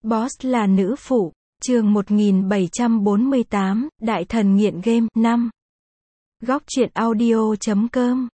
Boss là nữ phụ. Chương 1748, Đại thần nghiện game, 5. Góc truyện audio.com.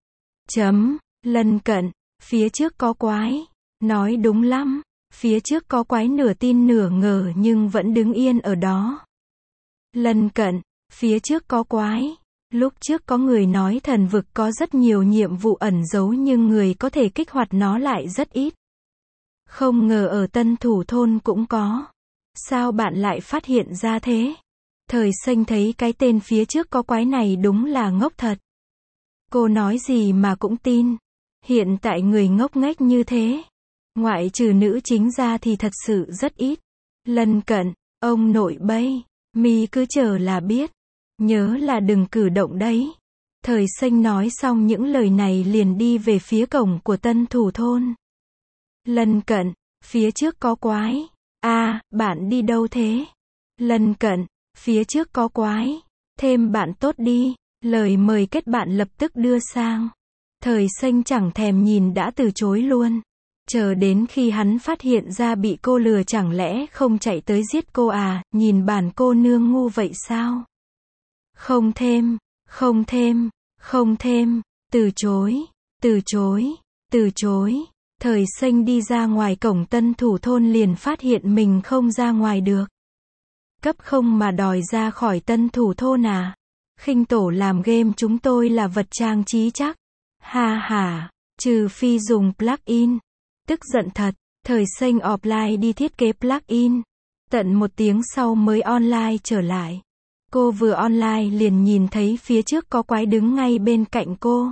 Lân cận. Phía trước có quái. Nói đúng lắm. Phía trước có quái nửa tin nửa ngờ nhưng vẫn đứng yên ở đó. Lân cận. Phía trước có quái. Lúc trước có người nói thần vực có rất nhiều nhiệm vụ ẩn giấu nhưng người có thể kích hoạt nó lại rất ít. Không ngờ ở Tân Thủ Thôn cũng có. Sao bạn lại phát hiện ra thế? Thời Xanh thấy cái tên phía trước có quái này đúng là ngốc thật. Cô nói gì mà cũng tin. Hiện tại người ngốc nghếch như thế, ngoại trừ nữ chính ra thì thật sự rất ít. Lân cận, ông nội bây, mi cứ chờ là biết. Nhớ là đừng cử động đấy. Thời Xanh nói xong những lời này liền đi về phía cổng của Tân Thủ Thôn. Lân cận, phía trước có quái. Bạn đi đâu thế? Lân cận, phía trước có quái. Thêm bạn tốt đi. Lời mời kết bạn lập tức đưa sang. Thời Xanh chẳng thèm nhìn đã từ chối luôn. Chờ đến khi hắn phát hiện ra bị cô lừa chẳng lẽ không chạy tới giết cô à, nhìn bản cô nương ngu vậy sao? Không thêm, không thêm, không thêm, từ chối, từ chối, từ chối. Thời Xanh đi ra ngoài cổng Tân Thủ Thôn liền phát hiện mình không ra ngoài được. Cấp không mà đòi ra khỏi Tân Thủ Thôn à? Khinh tổ làm game chúng tôi là vật trang trí chắc. Ha ha, trừ phi dùng plugin. Tức giận thật, Thời Xanh offline đi thiết kế plugin. Tận 1 tiếng sau mới online trở lại. Cô vừa online liền nhìn thấy phía trước có quái đứng ngay bên cạnh cô.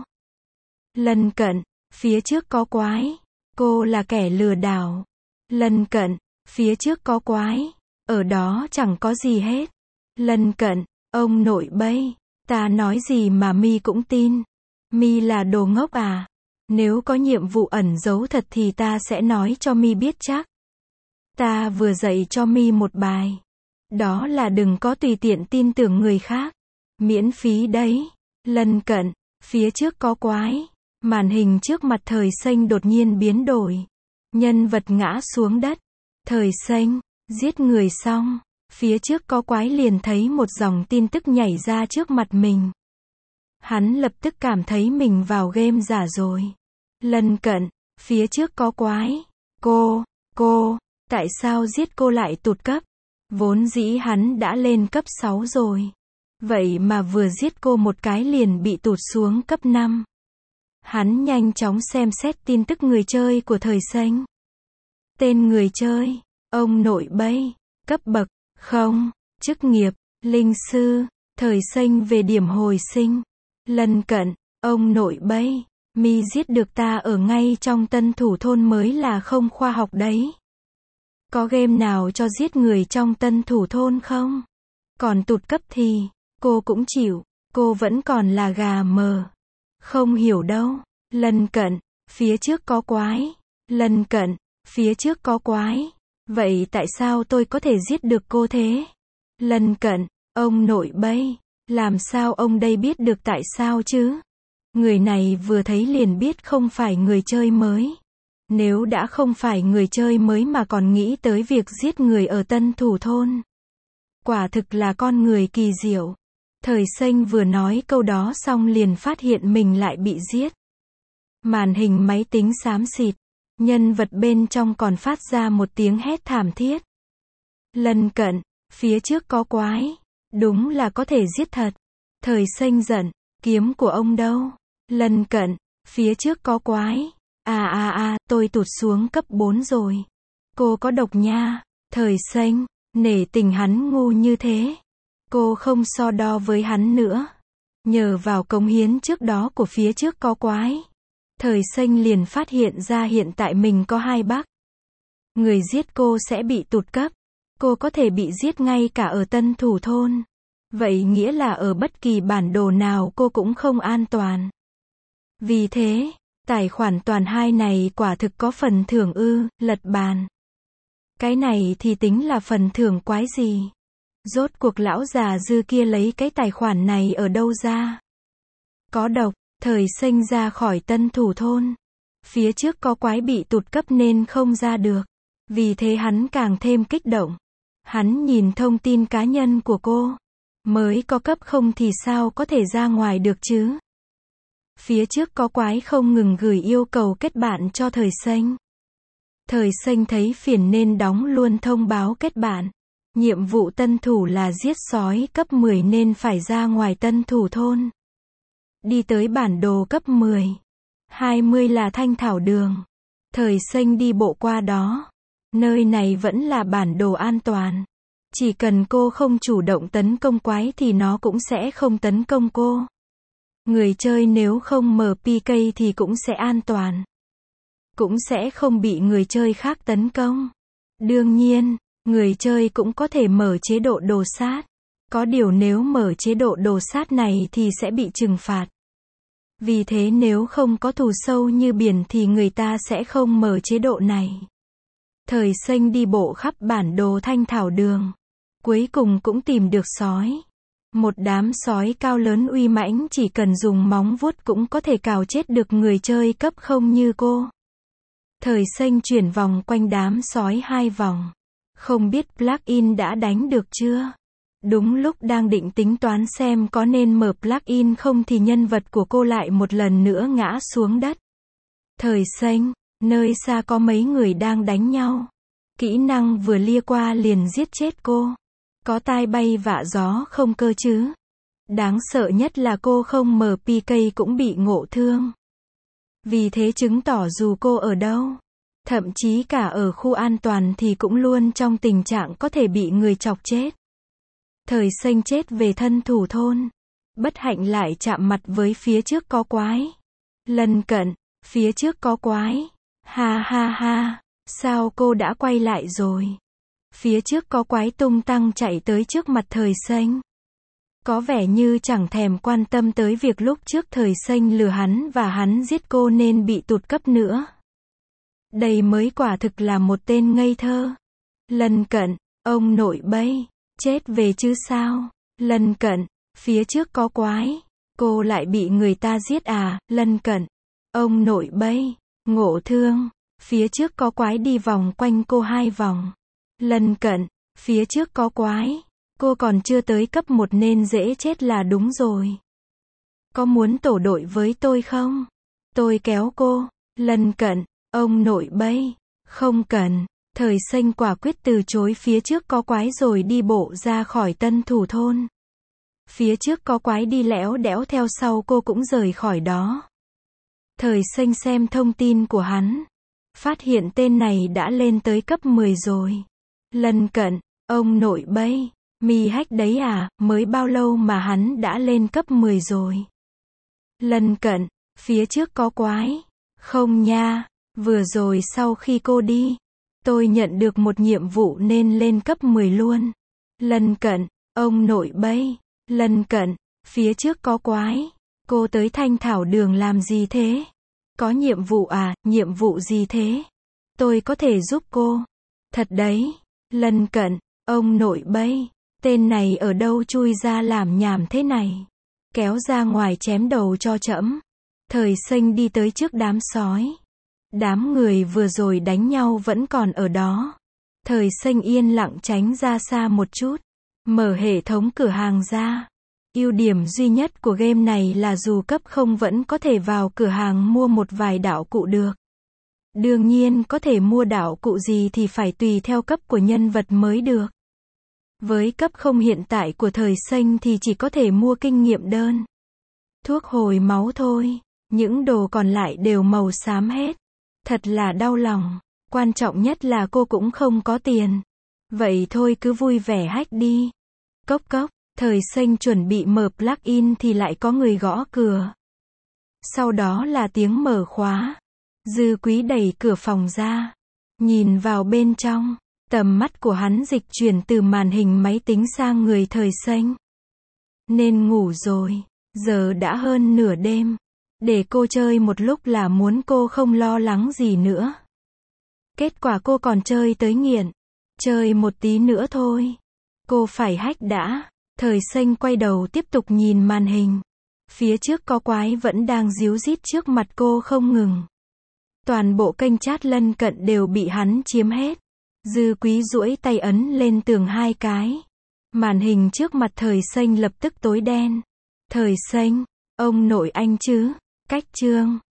Lân cận, phía trước có quái. Cô là kẻ lừa đảo. Lân cận, phía trước có quái. Ở đó chẳng có gì hết. Lân cận, ông nội bây, ta nói gì mà mi cũng tin. Mi là đồ ngốc à? Nếu có nhiệm vụ ẩn giấu thật thì ta sẽ nói cho mi biết chắc. Ta vừa dạy cho mi một bài. Đó là đừng có tùy tiện tin tưởng người khác. Miễn phí đấy. Lân cận, phía trước có quái. Màn hình trước mặt Thời Xanh đột nhiên biến đổi. Nhân vật ngã xuống đất. Thời Xanh, giết người xong. Phía trước có quái liền thấy một dòng tin tức nhảy ra trước mặt mình. Hắn lập tức cảm thấy mình vào game giả rồi. Lân cận, phía trước có quái. Cô, tại sao giết cô lại tụt cấp? Vốn dĩ hắn đã lên cấp 6 rồi. Vậy mà vừa giết cô một cái liền bị tụt xuống cấp 5. Hắn nhanh chóng xem xét tin tức người chơi của Thời Xanh. Tên người chơi, ông nội bây, cấp bậc, không, chức nghiệp, linh sư, Thời Xanh về điểm hồi sinh. Lân cận, ông nội bây, mi giết được ta ở ngay trong Tân Thủ Thôn mới là không khoa học đấy. Có game nào cho giết người trong Tân Thủ Thôn không? Còn tụt cấp thì, cô cũng chịu, cô vẫn còn là gà mờ. Không hiểu đâu. Lân cận, phía trước có quái. Lân cận, phía trước có quái. Vậy tại sao tôi có thể giết được cô thế? Lân cận, ông nội bây, làm sao ông đây biết được tại sao chứ? Người này vừa thấy liền biết không phải người chơi mới. Nếu đã không phải người chơi mới mà còn nghĩ tới việc giết người ở Tân Thủ Thôn. Quả thực là con người kỳ diệu. Thời Xanh vừa nói câu đó xong liền phát hiện mình lại bị giết. Màn hình máy tính xám xịt. Nhân vật bên trong còn phát ra một tiếng hét thảm thiết. Lân cận, phía trước có quái. Đúng là có thể giết thật. Thời Xanh giận, kiếm của ông đâu? Lân cận, phía trước có quái. Tôi tụt xuống cấp 4 rồi. Cô có độc nha. Thời Xanh, nể tình hắn ngu như thế. Cô không so đo với hắn nữa. Nhờ vào cống hiến trước đó của phía trước có quái. Thời Xanh liền phát hiện ra hiện tại mình có 2 bug. Người giết cô sẽ bị tụt cấp. Cô có thể bị giết ngay cả ở Tân Thủ Thôn. Vậy nghĩa là ở bất kỳ bản đồ nào cô cũng không an toàn. Vì thế, tài khoản toàn 2 này quả thực có phần thưởng lật bàn. Cái này thì tính là phần thưởng quái gì? Rốt cuộc lão già dư kia lấy cái tài khoản này ở đâu ra? Có độc. Thời Xanh ra khỏi Tân Thủ Thôn. Phía trước có quái bị tụt cấp nên không ra được. Vì thế hắn càng thêm kích động. Hắn nhìn thông tin cá nhân của cô. Mới có cấp không thì sao có thể ra ngoài được chứ? Phía trước có quái không ngừng gửi yêu cầu kết bạn cho Thời Xanh. Thời Xanh thấy phiền nên đóng luôn thông báo kết bạn. Nhiệm vụ tân thủ là giết sói cấp 10 nên phải ra ngoài tân thủ thôn. Đi tới bản đồ cấp 10. 20 là Thanh Thảo Đường. Thời Xanh đi bộ qua đó. Nơi này vẫn là bản đồ an toàn. Chỉ cần cô không chủ động tấn công quái thì nó cũng sẽ không tấn công cô. Người chơi nếu không mở PK thì cũng sẽ an toàn. Cũng sẽ không bị người chơi khác tấn công. Đương nhiên, người chơi cũng có thể mở chế độ đồ sát. Có điều nếu mở chế độ đồ sát này thì sẽ bị trừng phạt. Vì thế nếu không có thù sâu như biển thì người ta sẽ không mở chế độ này. Thời Xanh đi bộ khắp bản đồ Thanh Thảo Đường. Cuối cùng cũng tìm được sói. Một đám sói cao lớn uy mãnh chỉ cần dùng móng vuốt cũng có thể cào chết được người chơi cấp không như cô. Thời Xanh chuyển vòng quanh đám sói 2 vòng. Không biết plugin đã đánh được chưa? Đúng lúc đang định tính toán xem có nên mở plugin không thì nhân vật của cô lại một lần nữa ngã xuống đất. Thời Xanh, nơi xa có mấy người đang đánh nhau. Kỹ năng vừa lia qua liền giết chết cô. Có tai bay vạ gió không cơ chứ? Đáng sợ nhất là cô không mở PK cũng bị ngộ thương. Vì thế chứng tỏ dù cô ở đâu, thậm chí cả ở khu an toàn thì cũng luôn trong tình trạng có thể bị người chọc chết. Thời Xanh chết về thân thủ thôn. Bất hạnh lại chạm mặt với phía trước có quái. Lần cận, phía trước có quái. Ha ha ha, sao cô đã quay lại rồi? Phía trước có quái tung tăng chạy tới trước mặt Thời Xanh. Có vẻ như chẳng thèm quan tâm tới việc lúc trước Thời Xanh lừa hắn và hắn giết cô nên bị tụt cấp nữa. Đây mới quả thực là một tên ngây thơ. Lần cận, ông nội bay, chết về chứ sao? Lần cận, phía trước có quái, cô lại bị người ta giết à? Lần cận, ông nội bay, ngộ thương, phía trước có quái đi vòng quanh cô 2 vòng. Lần cận, phía trước có quái, cô còn chưa tới cấp 1 nên dễ chết là đúng rồi. Có muốn tổ đội với tôi không? Tôi kéo cô. Lần cận, ông nội bay, không cần. Thời Xanh quả quyết từ chối phía trước có quái rồi đi bộ ra khỏi tân thủ thôn. Phía trước có quái đi lẽo đẽo theo sau cô cũng rời khỏi đó. Thời Xanh xem thông tin của hắn. Phát hiện tên này đã lên tới cấp 10 rồi. Lần cận, ông nội bay, mi hack đấy à, mới bao lâu mà hắn đã lên cấp 10 rồi. Lần cận, phía trước có quái. Không nha, vừa rồi sau khi cô đi, tôi nhận được một nhiệm vụ nên lên cấp 10 luôn. Lần cận, ông nội bay, lần cận, phía trước có quái. Cô tới Thanh Thảo Đường làm gì thế? Có nhiệm vụ à, nhiệm vụ gì thế? Tôi có thể giúp cô. Thật đấy. Lần cận, ông nội bay, tên này ở đâu chui ra làm nhảm thế này? Kéo ra ngoài chém đầu cho trẫm. Thời Xanh đi tới trước đám sói. Đám người vừa rồi đánh nhau vẫn còn ở đó. Thời Xanh yên lặng tránh ra xa một chút. Mở hệ thống cửa hàng ra. Ưu điểm duy nhất của game này là dù cấp không vẫn có thể vào cửa hàng mua một vài đạo cụ được. Đương nhiên có thể mua đạo cụ gì thì phải tùy theo cấp của nhân vật mới được. Với cấp không hiện tại của Thời Xanh thì chỉ có thể mua kinh nghiệm đơn. Thuốc hồi máu thôi. Những đồ còn lại đều màu xám hết. Thật là đau lòng. Quan trọng nhất là cô cũng không có tiền. Vậy thôi cứ vui vẻ hack đi. Cốc cốc. Thời Xanh chuẩn bị mở plugin thì lại có người gõ cửa. Sau đó là tiếng mở khóa. Dư Quý đẩy cửa phòng ra. Nhìn vào bên trong. Tầm mắt của hắn dịch chuyển từ màn hình máy tính sang người Thời Xanh. Nên ngủ rồi. Giờ đã hơn nửa đêm. Để cô chơi một lúc là muốn cô không lo lắng gì nữa. Kết quả cô còn chơi tới nghiện. Chơi một tí nữa thôi. Cô phải hack đã. Thời Xanh quay đầu tiếp tục nhìn màn hình. Phía trước có quái vẫn đang díu dít trước mặt cô không ngừng. Toàn bộ kênh chat lân cận đều bị hắn chiếm hết. Dư Quý duỗi tay ấn lên tường 2 cái. Màn hình trước mặt Thời Xanh lập tức tối đen. Thời Xanh, ông nội anh chứ? Cách chương